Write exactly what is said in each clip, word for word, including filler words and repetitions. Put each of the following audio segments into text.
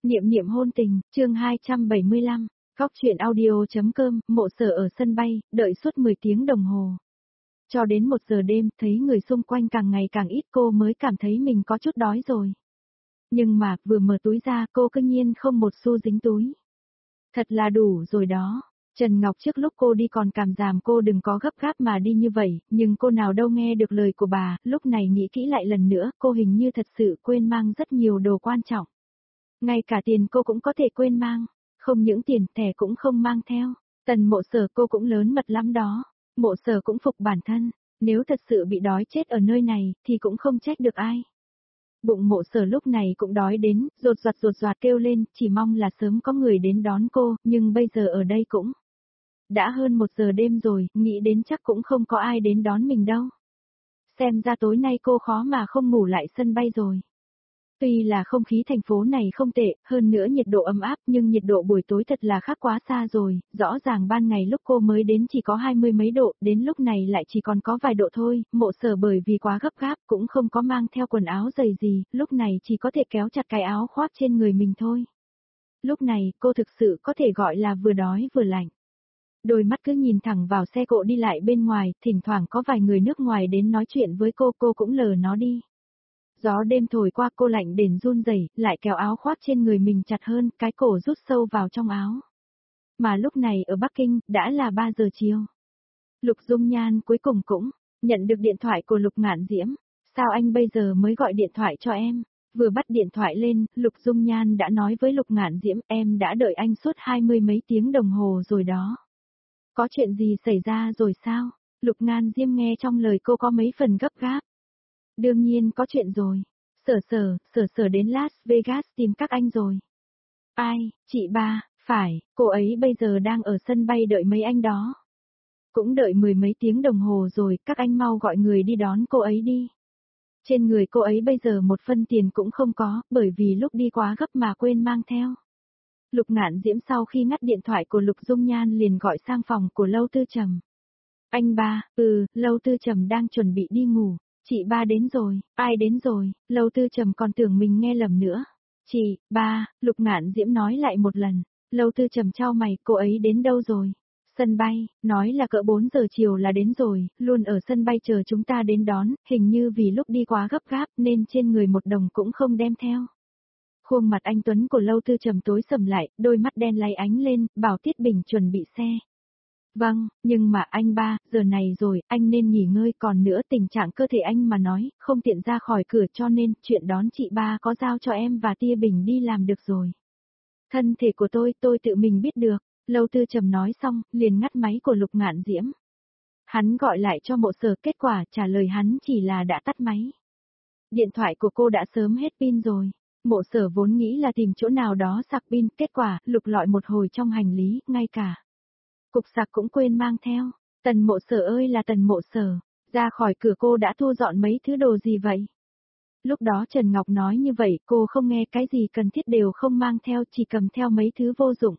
Niệm niệm hôn tình, chương hai trăm bảy mươi lăm, Góc truyện audio.com, Mộ Sở ở sân bay, đợi suốt mười tiếng đồng hồ. Cho đến một giờ đêm, thấy người xung quanh càng ngày càng ít cô mới cảm thấy mình có chút đói rồi. Nhưng mà, vừa mở túi ra cô cứ nhiên không một xu dính túi. Thật là đủ rồi đó. Trần Ngọc trước lúc cô đi còn cảm giảm cô đừng có gấp gáp mà đi như vậy, nhưng cô nào đâu nghe được lời của bà, lúc này nghĩ kỹ lại lần nữa, cô hình như thật sự quên mang rất nhiều đồ quan trọng. Ngay cả tiền cô cũng có thể quên mang, không những tiền thẻ cũng không mang theo. Tần Mộ Sở cô cũng lớn mật lắm đó. Mộ Sở cũng phục bản thân, nếu thật sự bị đói chết ở nơi này thì cũng không trách được ai. Bụng Mộ Sở lúc này cũng đói đến, rột rặt rột rạt kêu lên, chỉ mong là sớm có người đến đón cô, nhưng bây giờ ở đây cũng đã hơn một giờ đêm rồi, nghĩ đến chắc cũng không có ai đến đón mình đâu. Xem ra tối nay cô khó mà không ngủ lại sân bay rồi. Tuy là không khí thành phố này không tệ, hơn nữa nhiệt độ ấm áp nhưng nhiệt độ buổi tối thật là khác quá xa rồi, rõ ràng ban ngày lúc cô mới đến chỉ có hai mươi mấy độ, đến lúc này lại chỉ còn có vài độ thôi, Mộ Sở bởi vì quá gấp gáp cũng không có mang theo quần áo dày gì, lúc này chỉ có thể kéo chặt cái áo khoác trên người mình thôi. Lúc này cô thực sự có thể gọi là vừa đói vừa lạnh. Đôi mắt cứ nhìn thẳng vào xe cộ đi lại bên ngoài, thỉnh thoảng có vài người nước ngoài đến nói chuyện với cô, cô cũng lờ nó đi. Gió đêm thổi qua cô lạnh đến run rẩy, lại kéo áo khoác trên người mình chặt hơn, cái cổ rút sâu vào trong áo. Mà lúc này ở Bắc Kinh, đã là ba giờ chiều. Lục Dung Nhan cuối cùng cũng nhận được điện thoại của Lục Ngạn Diễm. Sao anh bây giờ mới gọi điện thoại cho em? Vừa bắt điện thoại lên, Lục Dung Nhan đã nói với Lục Ngạn Diễm, em đã đợi anh suốt hai mươi mấy tiếng đồng hồ rồi đó. Có chuyện gì xảy ra rồi sao? Lục Ngạn Diễm nghe trong lời cô có mấy phần gấp gáp. Đương nhiên có chuyện rồi. Sở sở, sở sở đến Las Vegas tìm các anh rồi. Ai, chị ba, phải, cô ấy bây giờ đang ở sân bay đợi mấy anh đó. Cũng đợi mười mấy tiếng đồng hồ rồi, các anh mau gọi người đi đón cô ấy đi. Trên người cô ấy bây giờ một phân tiền cũng không có, bởi vì lúc đi quá gấp mà quên mang theo. Lục Ngạn Diễm sau khi ngắt điện thoại của Lục Dung Nhan liền gọi sang phòng của Lâu Tư Trầm. Anh ba, ừ, Lâu Tư Trầm đang chuẩn bị đi ngủ. Chị ba đến rồi, ai đến rồi, Lâu Tư Trầm còn tưởng mình nghe lầm nữa. Chị, ba, Lục Ngạn Diễm nói lại một lần. Lâu Tư Trầm chau mày, cô ấy đến đâu rồi? Sân bay, nói là cỡ bốn giờ chiều là đến rồi, luôn ở sân bay chờ chúng ta đến đón, hình như vì lúc đi quá gấp gáp nên trên người một đồng cũng không đem theo. Khuôn mặt anh Tuấn của Lâu Tư Trầm tối sầm lại, đôi mắt đen láy ánh lên, bảo Tiết Bình chuẩn bị xe. Vâng, nhưng mà anh ba, giờ này rồi, anh nên nghỉ ngơi, còn nữa tình trạng cơ thể anh mà nói, không tiện ra khỏi cửa cho nên chuyện đón chị ba có giao cho em và Tia Bình đi làm được rồi. Thân thể của tôi, tôi tự mình biết được, Lâu Tư Trầm nói xong, liền ngắt máy của Lục Ngạn Diễm. Hắn gọi lại cho Mộ Sở, kết quả trả lời hắn chỉ là đã tắt máy. Điện thoại của cô đã sớm hết pin rồi. Mộ Sở vốn nghĩ là tìm chỗ nào đó sạc pin, kết quả, lục lọi một hồi trong hành lý, ngay cả cục sạc cũng quên mang theo. Tần Mộ Sở ơi là Tần Mộ Sở, ra khỏi cửa cô đã thu dọn mấy thứ đồ gì vậy? Lúc đó Trần Ngọc nói như vậy, cô không nghe, cái gì cần thiết đều không mang theo, chỉ cầm theo mấy thứ vô dụng.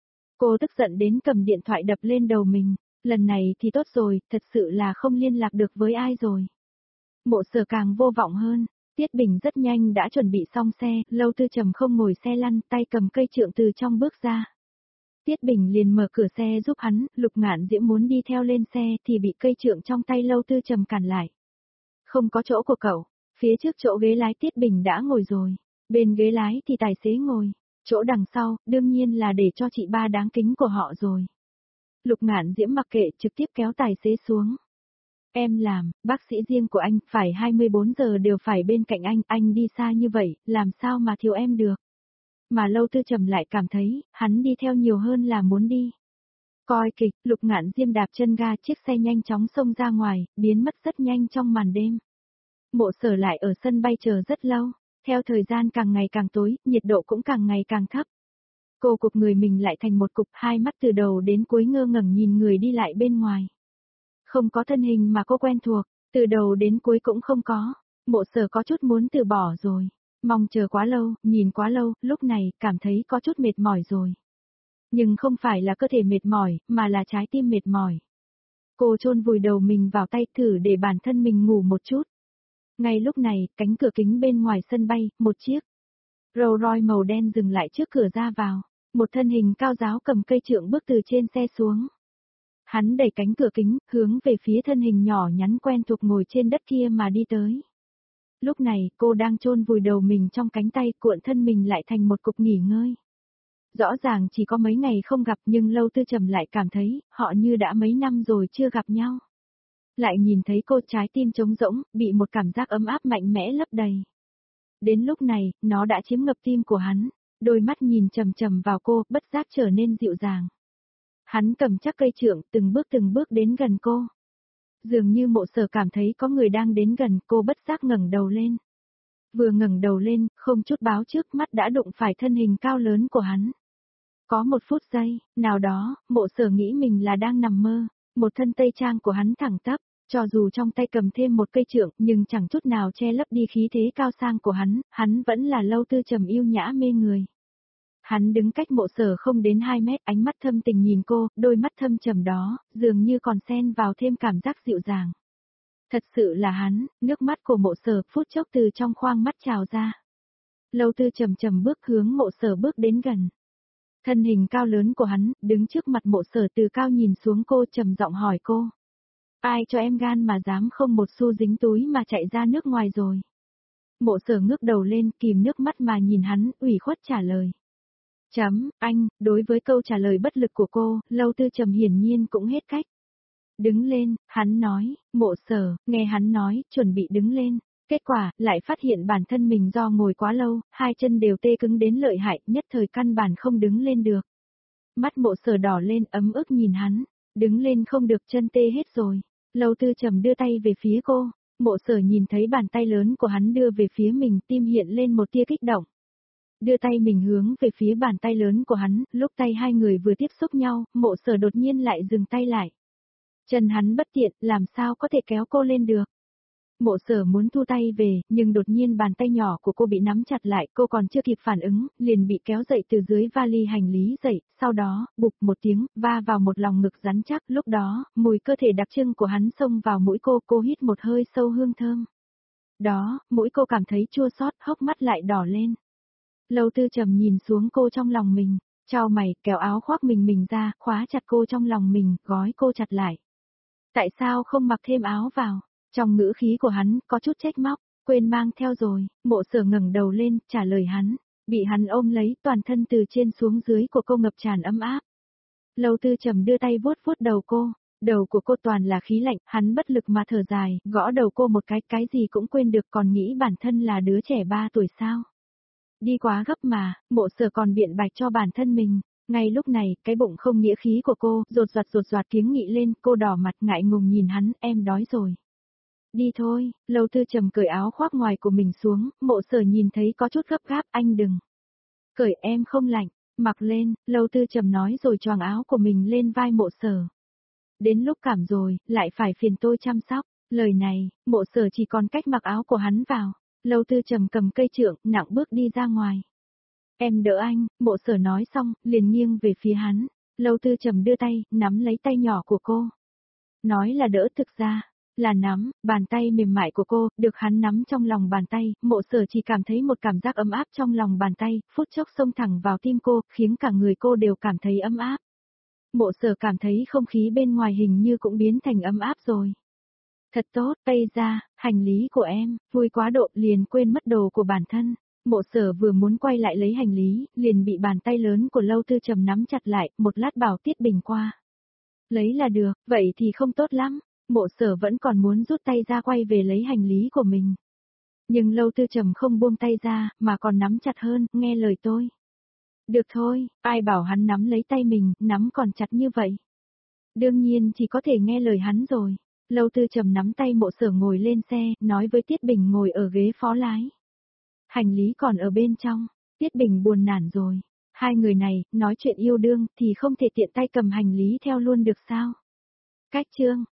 Cô tức giận đến cầm điện thoại đập lên đầu mình, lần này thì tốt rồi, thật sự là không liên lạc được với ai rồi. Mộ Sở càng vô vọng hơn. Tiết Bình rất nhanh đã chuẩn bị xong xe, Lâu Tư Trầm không ngồi xe lăn, tay cầm cây trượng từ trong bước ra. Tiết Bình liền mở cửa xe giúp hắn, Lục Ngạn Diễm muốn đi theo lên xe thì bị cây trượng trong tay Lâu Tư Trầm cản lại. Không có chỗ của cậu, phía trước chỗ ghế lái Tiết Bình đã ngồi rồi, bên ghế lái thì tài xế ngồi, chỗ đằng sau, đương nhiên là để cho chị ba đáng kính của họ rồi. Lục Ngạn Diễm mặc kệ trực tiếp kéo tài xế xuống. Em làm, bác sĩ riêng của anh, phải hai mươi bốn giờ đều phải bên cạnh anh, anh đi xa như vậy, làm sao mà thiếu em được. Mà Lâu Tư Trầm lại cảm thấy, hắn đi theo nhiều hơn là muốn đi. Coi kịch, Lục Ngạn Diêm đạp chân ga, chiếc xe nhanh chóng xông ra ngoài, biến mất rất nhanh trong màn đêm. Mộ Sở lại ở sân bay chờ rất lâu, theo thời gian càng ngày càng tối, nhiệt độ cũng càng ngày càng thấp. Cô cục người mình lại thành một cục, hai mắt từ đầu đến cuối ngơ ngẩn nhìn người đi lại bên ngoài. Không có thân hình mà cô quen thuộc, từ đầu đến cuối cũng không có. Mộ Sở có chút muốn từ bỏ rồi. Mong chờ quá lâu, nhìn quá lâu, lúc này cảm thấy có chút mệt mỏi rồi. Nhưng không phải là cơ thể mệt mỏi, mà là trái tim mệt mỏi. Cô chôn vùi đầu mình vào tay thử để bản thân mình ngủ một chút. Ngay lúc này, cánh cửa kính bên ngoài sân bay, một chiếc Rolls Royce màu đen dừng lại trước cửa ra vào. Một thân hình cao giáo cầm cây trượng bước từ trên xe xuống. Hắn đẩy cánh cửa kính, hướng về phía thân hình nhỏ nhắn quen thuộc ngồi trên đất kia mà đi tới. Lúc này, cô đang chôn vùi đầu mình trong cánh tay, cuộn thân mình lại thành một cục nghỉ ngơi. Rõ ràng chỉ có mấy ngày không gặp nhưng Lâu Tư Trầm lại cảm thấy, họ như đã mấy năm rồi chưa gặp nhau. Lại nhìn thấy cô, trái tim trống rỗng, bị một cảm giác ấm áp mạnh mẽ lấp đầy. Đến lúc này, nó đã chiếm ngập tim của hắn, đôi mắt nhìn chằm chằm vào cô, bất giác trở nên dịu dàng. Hắn cầm chắc cây trượng, từng bước từng bước đến gần cô. Dường như Mộ Sở cảm thấy có người đang đến gần, cô bất giác ngẩng đầu lên. Vừa ngẩng đầu lên, không chút báo trước, mắt đã đụng phải thân hình cao lớn của hắn. Có một phút giây, nào đó, Mộ Sở nghĩ mình là đang nằm mơ, một thân tây trang của hắn thẳng tắp, cho dù trong tay cầm thêm một cây trượng, nhưng chẳng chút nào che lấp đi khí thế cao sang của hắn, hắn vẫn là Lâu Tư Trầm yêu nhã mê người. Hắn đứng cách Mộ Sở không đến hai mét, ánh mắt thâm tình nhìn cô, đôi mắt thâm trầm đó, dường như còn xen vào thêm cảm giác dịu dàng. Thật sự là hắn, nước mắt của Mộ Sở phút chốc từ trong khoang mắt trào ra. Lâu Tư Trầm trầm bước hướng Mộ Sở bước đến gần. Thân hình cao lớn của hắn, đứng trước mặt Mộ Sở từ cao nhìn xuống cô, trầm giọng hỏi cô. Ai cho em gan mà dám không một xu dính túi mà chạy ra nước ngoài rồi? Mộ Sở ngước đầu lên, kìm nước mắt mà nhìn hắn, ủy khuất trả lời. Chấm, anh, đối với câu trả lời bất lực của cô, Lâu Tư Trầm hiển nhiên cũng hết cách. Đứng lên, hắn nói, Mộ Sở, nghe hắn nói, chuẩn bị đứng lên. Kết quả, lại phát hiện bản thân mình do ngồi quá lâu, hai chân đều tê cứng đến lợi hại, nhất thời căn bản không đứng lên được. Mắt Mộ Sở đỏ lên, ấm ức nhìn hắn, đứng lên không được, chân tê hết rồi. Lâu Tư Trầm đưa tay về phía cô, Mộ Sở nhìn thấy bàn tay lớn của hắn đưa về phía mình, tim hiện lên một tia kích động. Đưa tay mình hướng về phía bàn tay lớn của hắn, lúc tay hai người vừa tiếp xúc nhau, Mộ Sở đột nhiên lại dừng tay lại. Chân hắn bất tiện, làm sao có thể kéo cô lên được. Mộ Sở muốn thu tay về, nhưng đột nhiên bàn tay nhỏ của cô bị nắm chặt lại, cô còn chưa kịp phản ứng, liền bị kéo dậy từ dưới vali hành lý dậy, sau đó, bụp một tiếng, va vào một lòng ngực rắn chắc, lúc đó, mùi cơ thể đặc trưng của hắn xông vào mũi cô, cô hít một hơi sâu hương thơm. Đó, mũi cô cảm thấy chua xót, hốc mắt lại đỏ lên. Lâu Tư Trầm nhìn xuống cô trong lòng mình, chau mày, kéo áo khoác mình mình ra, khóa chặt cô trong lòng mình, gói cô chặt lại. Tại sao không mặc thêm áo vào? Trong ngữ khí của hắn, có chút trách móc, quên mang theo rồi, Mộ Sở ngẩng đầu lên, trả lời hắn, bị hắn ôm lấy, toàn thân từ trên xuống dưới của cô ngập tràn ấm áp. Lâu Tư Trầm đưa tay vuốt vuốt đầu cô, đầu của cô toàn là khí lạnh, hắn bất lực mà thở dài, gõ đầu cô một cái, cái gì cũng quên được, còn nghĩ bản thân là đứa trẻ ba tuổi sao. Đi quá gấp mà, Mộ Sở còn biện bạch cho bản thân mình. Ngay lúc này, cái bụng không nghĩa khí của cô, rột rạt rột rạt kiếng nghị lên, cô đỏ mặt ngại ngùng nhìn hắn, em đói rồi. Đi thôi, Lâu Tư Trầm cởi áo khoác ngoài của mình xuống, Mộ Sở nhìn thấy có chút gấp gáp, anh đừng. Cởi, em không lạnh, mặc lên, Lâu Tư Trầm nói rồi choàng áo của mình lên vai Mộ Sở. Đến lúc cảm rồi, lại phải phiền tôi chăm sóc, lời này, Mộ Sở chỉ còn cách mặc áo của hắn vào. Lâu Tư Trầm cầm cây trượng, nặng bước đi ra ngoài. Em đỡ anh, Mộ Sở nói xong, liền nghiêng về phía hắn. Lâu Tư Trầm đưa tay, nắm lấy tay nhỏ của cô. Nói là đỡ thực ra, là nắm, bàn tay mềm mại của cô, được hắn nắm trong lòng bàn tay, Mộ Sở chỉ cảm thấy một cảm giác ấm áp trong lòng bàn tay, phút chốc xông thẳng vào tim cô, khiến cả người cô đều cảm thấy ấm áp. Mộ Sở cảm thấy không khí bên ngoài hình như cũng biến thành ấm áp rồi. Thật tốt, Tây ra, hành lý của em, vui quá độ liền quên mất đồ của bản thân. Mộ Sở vừa muốn quay lại lấy hành lý, liền bị bàn tay lớn của Lâu Tư Trầm nắm chặt lại, một lát bảo Tiết Bình qua. Lấy là được, vậy thì không tốt lắm. Mộ Sở vẫn còn muốn rút tay ra quay về lấy hành lý của mình. Nhưng Lâu Tư Trầm không buông tay ra, mà còn nắm chặt hơn, nghe lời tôi. Được thôi, ai bảo hắn nắm lấy tay mình, nắm còn chặt như vậy. Đương nhiên chỉ có thể nghe lời hắn rồi. Lâu Tư Trầm nắm tay Mộ Sở ngồi lên xe, nói với Tiết Bình ngồi ở ghế phó lái. Hành lý còn ở bên trong, Tiết Bình buồn nản rồi. Hai người này, nói chuyện yêu đương, thì không thể tiện tay cầm hành lý theo luôn được sao? Cách chương.